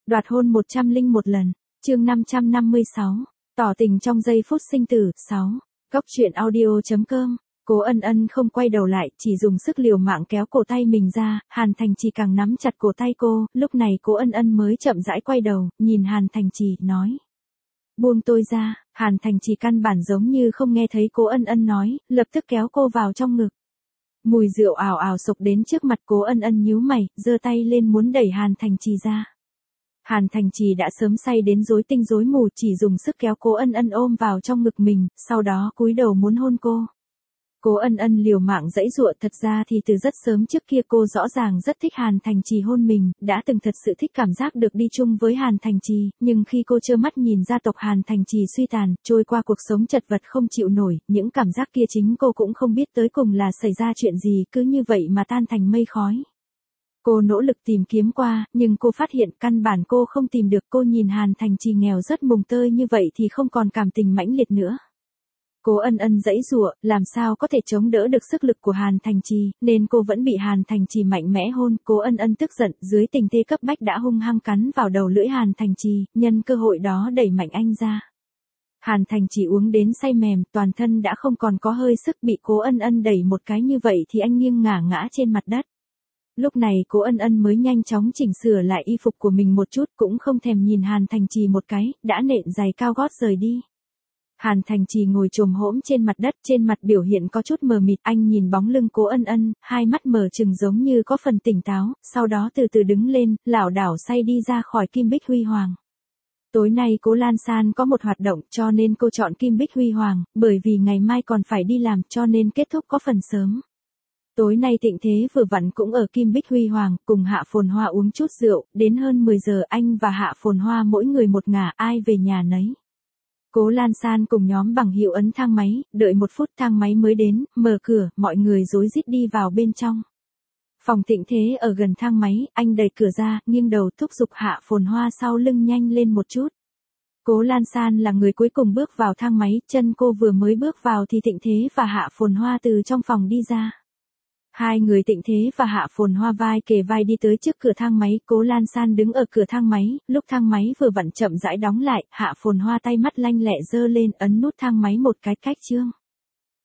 Đoạt hôn 101 lần. Chương 556. Tỏ tình trong giây phút sinh tử. 6. Góc truyện audio.com. Cố Ân Ân không quay đầu lại, chỉ dùng sức liều mạng kéo cổ tay mình ra, Hàn Thành Trì càng nắm chặt cổ tay cô, lúc này Cố Ân Ân mới chậm rãi quay đầu, nhìn Hàn Thành Trì, nói. Buông tôi ra. Hàn Thành Trì căn bản giống như không nghe thấy Cố Ân Ân nói, lập tức kéo cô vào trong ngực. Mùi rượu ảo ảo sộc đến trước mặt. Cố Ân Ân nhíu mày, giơ tay lên muốn đẩy Hàn Thành Trì ra. Hàn Thành Trì đã sớm say đến rối tinh rối mù, chỉ dùng sức kéo Cố Ân Ân ôm vào trong ngực mình, sau đó cúi đầu muốn hôn cô. Cố Ân Ân liều mạng giãy giụa, thật ra thì từ rất sớm trước kia cô rõ ràng rất thích Hàn Thành Trì hôn mình, đã từng thật sự thích cảm giác được đi chung với Hàn Thành Trì, nhưng khi cô trơ mắt nhìn gia tộc Hàn Thành Trì suy tàn, trôi qua cuộc sống chật vật không chịu nổi, những cảm giác kia chính cô cũng không biết tới cùng là xảy ra chuyện gì, cứ như vậy mà tan thành mây khói. Cô nỗ lực tìm kiếm qua, nhưng cô phát hiện căn bản cô không tìm được. Cô nhìn Hàn Thành Trì nghèo rất mùng tơi như vậy thì không còn cảm tình mãnh liệt nữa. Cố Ân Ân giãy giụa, làm sao có thể chống đỡ được sức lực của Hàn Thành Trì, nên cô vẫn bị Hàn Thành Trì mạnh mẽ hôn. Cố Ân Ân tức giận, dưới tình thế cấp bách đã hung hăng cắn vào đầu lưỡi Hàn Thành Trì, nhân cơ hội đó đẩy mạnh anh ra. Hàn Thành Trì uống đến say mềm, toàn thân đã không còn có hơi sức, bị Cố Ân Ân đẩy một cái như vậy thì anh nghiêng ngả trên mặt đất. Lúc này Cố Ân Ân mới nhanh chóng chỉnh sửa lại y phục của mình một chút, cũng không thèm nhìn Hàn Thành Trì một cái, đã nện giày cao gót rời đi. Hàn Thành Trì ngồi chồm hổm trên mặt đất, trên mặt biểu hiện có chút mờ mịt, anh nhìn bóng lưng Cố Ân Ân, hai mắt mở trừng giống như có phần tỉnh táo, sau đó từ từ đứng lên, lảo đảo say đi ra khỏi Kim Bích Huy Hoàng. Tối nay Cố Lan San có một hoạt động, cho nên cô chọn Kim Bích Huy Hoàng, bởi vì ngày mai còn phải đi làm, cho nên kết thúc có phần sớm. Tối nay Tịnh Thế vừa vặn cũng ở Kim Bích Huy Hoàng, cùng Hạ Phồn Hoa uống chút rượu, đến hơn 10 giờ anh và Hạ Phồn Hoa mỗi người một ngả, ai về nhà nấy. Cố Lan San cùng nhóm bằng hữu ấn thang máy, đợi 1 phút thang máy mới đến, mở cửa, mọi người rối rít đi vào bên trong. Phòng Tịnh Thế ở gần thang máy, anh đẩy cửa ra, nghiêng đầu thúc giục Hạ Phồn Hoa sau lưng nhanh lên một chút. Cố Lan San là người cuối cùng bước vào thang máy, chân cô vừa mới bước vào thì Tịnh Thế và Hạ Phồn Hoa từ trong phòng đi ra. Hai người Tịnh Thế và Hạ Phồn Hoa vai kề vai đi tới trước cửa thang máy. Cố Lan San đứng ở cửa thang máy, lúc thang máy vừa vặn chậm rãi đóng lại, Hạ Phồn Hoa tay mắt lanh lẹ giơ lên, ấn nút thang máy một cái cách chương.